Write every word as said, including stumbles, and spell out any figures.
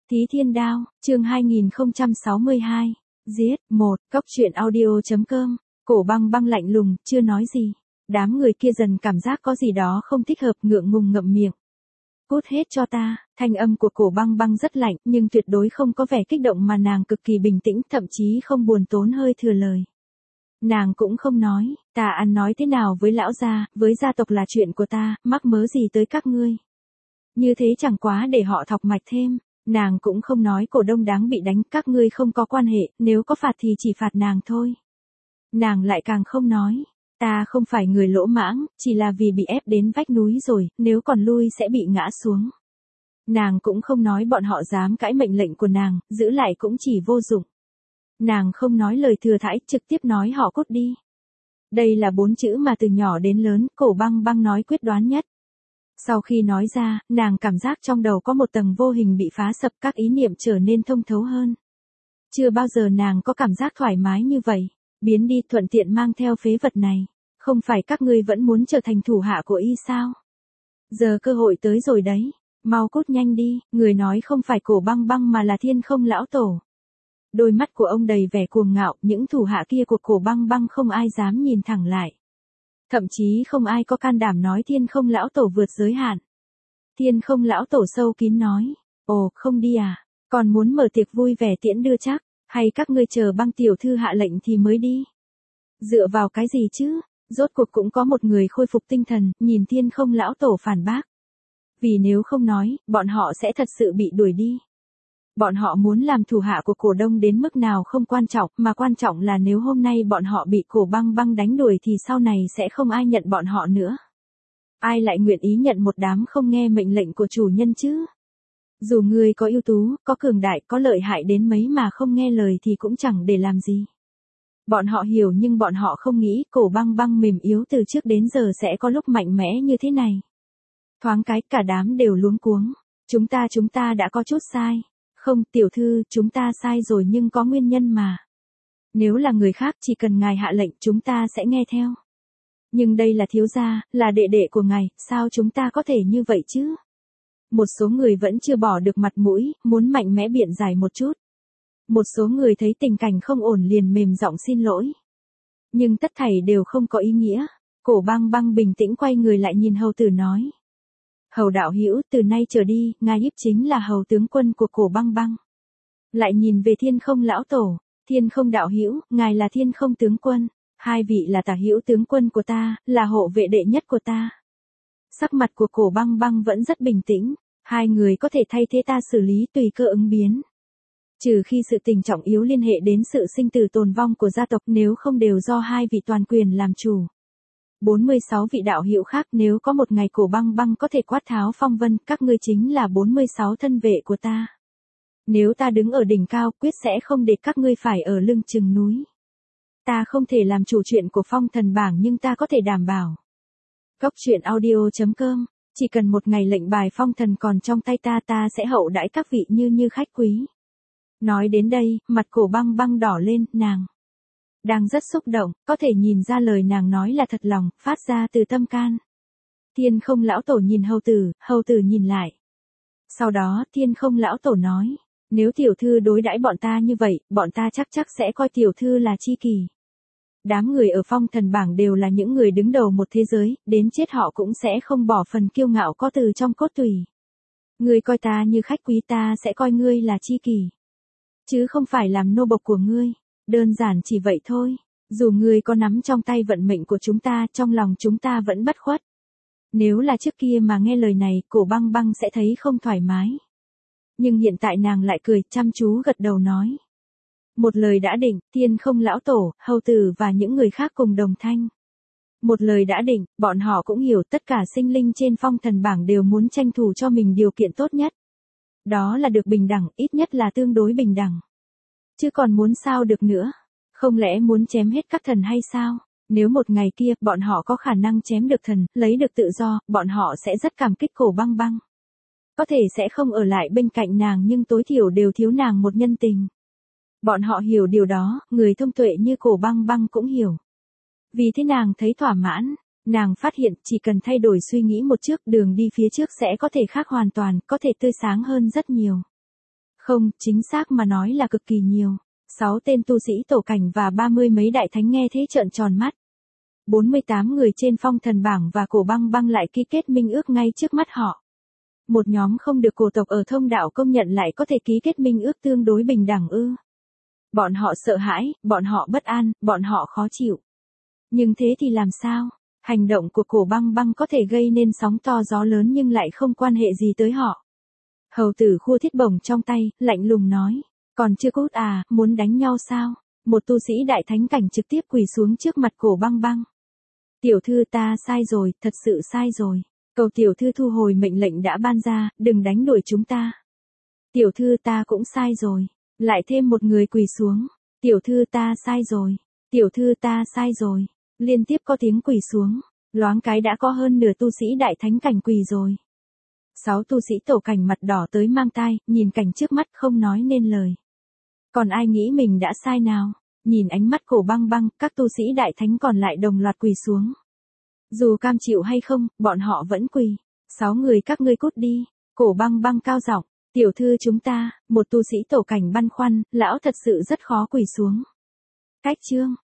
Tí Thiên Đao, chương hai nghìn không trăm sáu mươi hai. Giết, một, Cốc truyện audio.com, Cổ Băng Băng lạnh lùng, chưa nói gì. Đám người kia dần cảm giác có gì đó không thích hợp, ngượng ngùng ngậm miệng. Cút hết cho ta, thanh âm của Cổ Băng Băng rất lạnh, nhưng tuyệt đối không có vẻ kích động mà nàng cực kỳ bình tĩnh, thậm chí không buồn tốn hơi thừa lời. Nàng cũng không nói, ta ăn nói thế nào với lão gia, với gia tộc là chuyện của ta, mắc mớ gì tới các ngươi. Như thế chẳng quá để họ thọc mạch thêm. Nàng cũng không nói cổ đông đáng bị đánh, các ngươi không có quan hệ, nếu có phạt thì chỉ phạt nàng thôi. Nàng lại càng không nói, ta không phải người lỗ mãng, chỉ là vì bị ép đến vách núi rồi, nếu còn lui sẽ bị ngã xuống. Nàng cũng không nói bọn họ dám cãi mệnh lệnh của nàng, giữ lại cũng chỉ vô dụng. Nàng không nói lời thừa thãi, trực tiếp nói họ cút đi. Đây là bốn chữ mà từ nhỏ đến lớn, Cổ Băng Băng nói quyết đoán nhất. Sau khi nói ra, nàng cảm giác trong đầu có một tầng vô hình bị phá sập, các ý niệm trở nên thông thấu hơn. Chưa bao giờ nàng có cảm giác thoải mái như vậy. Biến đi, thuận tiện mang theo phế vật này. Không phải các ngươi vẫn muốn trở thành thủ hạ của y sao? Giờ cơ hội tới rồi đấy. Mau cút nhanh đi, người nói không phải Cổ Băng Băng mà là Thiên Không lão tổ. Đôi mắt của ông đầy vẻ cuồng ngạo, những thủ hạ kia của Cổ Băng Băng không ai dám nhìn thẳng lại. Thậm chí không ai có can đảm nói Thiên Không lão tổ vượt giới hạn. Thiên Không lão tổ sâu kín nói, ồ, không đi à, còn muốn mở tiệc vui vẻ tiễn đưa chắc, hay các ngươi chờ Băng tiểu thư hạ lệnh thì mới đi. Dựa vào cái gì chứ, rốt cuộc cũng có một người khôi phục tinh thần, nhìn Thiên Không lão tổ phản bác. Vì nếu không nói, bọn họ sẽ thật sự bị đuổi đi. Bọn họ muốn làm thủ hạ của cổ đông đến mức nào không quan trọng, mà quan trọng là nếu hôm nay bọn họ bị Cổ Băng Băng đánh đuổi thì sau này sẽ không ai nhận bọn họ nữa. Ai lại nguyện ý nhận một đám không nghe mệnh lệnh của chủ nhân chứ? Dù người có ưu tú, có cường đại, có lợi hại đến mấy mà không nghe lời thì cũng chẳng để làm gì. Bọn họ hiểu nhưng bọn họ không nghĩ Cổ Băng Băng mềm yếu từ trước đến giờ sẽ có lúc mạnh mẽ như thế này. Thoáng cái cả đám đều luống cuống. Chúng ta chúng ta đã có chút sai. Không, tiểu thư, chúng ta sai rồi nhưng có nguyên nhân mà. Nếu là người khác chỉ cần ngài hạ lệnh chúng ta sẽ nghe theo. Nhưng đây là thiếu gia, là đệ đệ của ngài, sao chúng ta có thể như vậy chứ? Một số người vẫn chưa bỏ được mặt mũi, muốn mạnh mẽ biện giải một chút. Một số người thấy tình cảnh không ổn liền mềm giọng xin lỗi. Nhưng tất thảy đều không có ý nghĩa. Cổ Băng Băng bình tĩnh quay người lại nhìn hầu tử nói. Hầu đạo hữu, từ nay trở đi, ngài Íp chính là hầu tướng quân của Cổ Băng Băng. Lại nhìn về Thiên Không lão tổ, Thiên Không đạo hữu, ngài là Thiên Không tướng quân, hai vị là tả hữu tướng quân của ta, là hộ vệ đệ nhất của ta. Sắc mặt của Cổ Băng Băng vẫn rất bình tĩnh, hai người có thể thay thế ta xử lý tùy cơ ứng biến. Trừ khi sự tình trọng yếu liên hệ đến sự sinh tử tồn vong của gia tộc, nếu không đều do hai vị toàn quyền làm chủ. bốn mươi sáu vị đạo hữu khác, nếu có một ngày Cổ Băng Băng có thể quát tháo phong vân, các ngươi chính là bốn mươi sáu thân vệ của ta. Nếu ta đứng ở đỉnh cao, quyết sẽ không để các ngươi phải ở lưng chừng núi. Ta không thể làm chủ chuyện của phong thần bảng nhưng ta có thể đảm bảo. Cốc truyện audio.com, chỉ cần một ngày lệnh bài phong thần còn trong tay ta, ta sẽ hậu đãi các vị như như khách quý. Nói đến đây, mặt Cổ Băng Băng đỏ lên, nàng đang rất xúc động, có thể nhìn ra lời nàng nói là thật lòng, phát ra từ tâm can. Thiên Không lão tổ nhìn hầu tử, hầu tử nhìn lại. Sau đó, Thiên Không lão tổ nói, nếu tiểu thư đối đãi bọn ta như vậy, bọn ta chắc chắc sẽ coi tiểu thư là chi kỷ. Đám người ở phong thần bảng đều là những người đứng đầu một thế giới, đến chết họ cũng sẽ không bỏ phần kiêu ngạo có từ trong cốt tủy. Ngươi coi ta như khách quý, ta sẽ coi ngươi là chi kỷ. Chứ không phải làm nô bộc của ngươi. Đơn giản chỉ vậy thôi, dù ngươi có nắm trong tay vận mệnh của chúng ta, trong lòng chúng ta vẫn bất khuất. Nếu là trước kia mà nghe lời này, Cổ Băng Băng sẽ thấy không thoải mái. Nhưng hiện tại nàng lại cười, chăm chú gật đầu nói. Một lời đã định, Thiên Không lão tổ, hầu tử và những người khác cùng đồng thanh. Một lời đã định, bọn họ cũng hiểu tất cả sinh linh trên phong thần bảng đều muốn tranh thủ cho mình điều kiện tốt nhất. Đó là được bình đẳng, ít nhất là tương đối bình đẳng. Chứ còn muốn sao được nữa? Không lẽ muốn chém hết các thần hay sao? Nếu một ngày kia, bọn họ có khả năng chém được thần, lấy được tự do, bọn họ sẽ rất cảm kích Cổ Băng Băng. Có thể sẽ không ở lại bên cạnh nàng nhưng tối thiểu đều thiếu nàng một nhân tình. Bọn họ hiểu điều đó, người thông tuệ như Cổ Băng Băng cũng hiểu. Vì thế nàng thấy thỏa mãn, nàng phát hiện chỉ cần thay đổi suy nghĩ một chút, đường đi phía trước sẽ có thể khác hoàn toàn, có thể tươi sáng hơn rất nhiều. Không, chính xác mà nói là cực kỳ nhiều. Sáu tên tu sĩ tổ cảnh và ba mươi mấy đại thánh nghe thế trợn tròn mắt. bốn mươi tám người trên phong thần bảng và Cổ Băng Băng lại ký kết minh ước ngay trước mắt họ. Một nhóm không được cổ tộc ở thông đạo công nhận lại có thể ký kết minh ước tương đối bình đẳng ư. Bọn họ sợ hãi, bọn họ bất an, bọn họ khó chịu. Nhưng thế thì làm sao? Hành động của Cổ Băng Băng có thể gây nên sóng to gió lớn nhưng lại không quan hệ gì tới họ. Hầu tử khua thiết bổng trong tay, lạnh lùng nói. Còn chưa cút à, muốn đánh nhau sao? Một tu sĩ đại thánh cảnh trực tiếp quỳ xuống trước mặt Cổ Băng Băng. Tiểu thư ta sai rồi, thật sự sai rồi. Cầu tiểu thư thu hồi mệnh lệnh đã ban ra, đừng đánh đuổi chúng ta. Tiểu thư ta cũng sai rồi. Lại thêm một người quỳ xuống. Tiểu thư ta sai rồi. Tiểu thư ta sai rồi. Liên tiếp có tiếng quỳ xuống. Loáng cái đã có hơn nửa tu sĩ đại thánh cảnh quỳ rồi. Sáu tu sĩ tổ cảnh mặt đỏ tới mang tai, nhìn cảnh trước mắt không nói nên lời. Còn ai nghĩ mình đã sai nào? Nhìn ánh mắt Cổ Băng Băng, các tu sĩ đại thánh còn lại đồng loạt quỳ xuống. Dù cam chịu hay không, bọn họ vẫn quỳ. Sáu người các ngươi cút đi. Cổ Băng Băng cao giọng, tiểu thư chúng ta, một tu sĩ tổ cảnh băn khoăn, lão thật sự rất khó quỳ xuống. Cách chương.